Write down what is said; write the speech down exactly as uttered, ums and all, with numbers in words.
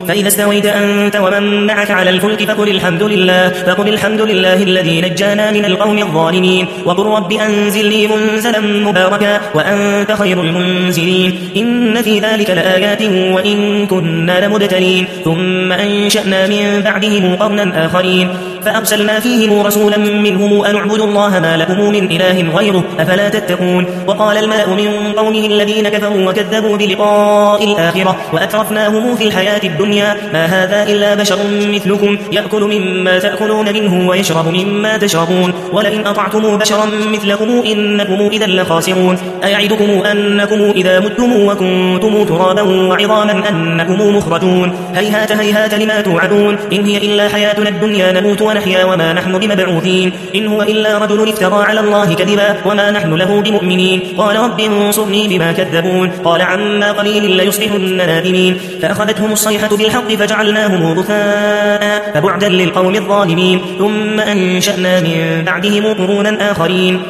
فإذا استويت أنت ومن معك على الفلك فقل الحمد لله فقل الحمد لله الذي نجانا من القوم الظالمين وقل رب أنزلني منزلا مباركا وأنت خير المنزلين إن في ذلك لآيات وإن كنا لمبتلين ثم أنشأنا من بعدهم قرنا آخرين فأرسلنا فيهم رسولا منهم أن اعبدوا الله ما لكم من إله غيره أفلا تتقون وقال الملأ من قومه الذين كفروا وكذبوا بلقاء الآخرة وأترفناهم في الحياة الدنيا ما هذا إلا بشر مثلكم يأكل مما تأكلون منه ويشرب مما تشربون ولئن أطعتم بشرا مثلكم إنكم إذا لخاسرون أيعدكم أنكم إذا متم وكنتم ترابا وعظاما أنكم مخرجون هيهات هيهات لما توعدون إن هي إلا حياتنا الدنيا نموت ونحيا وما نحن بمبعوثين إن هو إلا رجل افترى على الله كذبا وما نحن له بمؤمنين قال رب انصرني بما كذبون قال عما قليل ليصبحن نادمين فأخذتهم الصيحة بالحق فجعلناهم غثاء فبعدا للقوم الظالمين ثم أنشأنا من بعدهم قرونا آخرين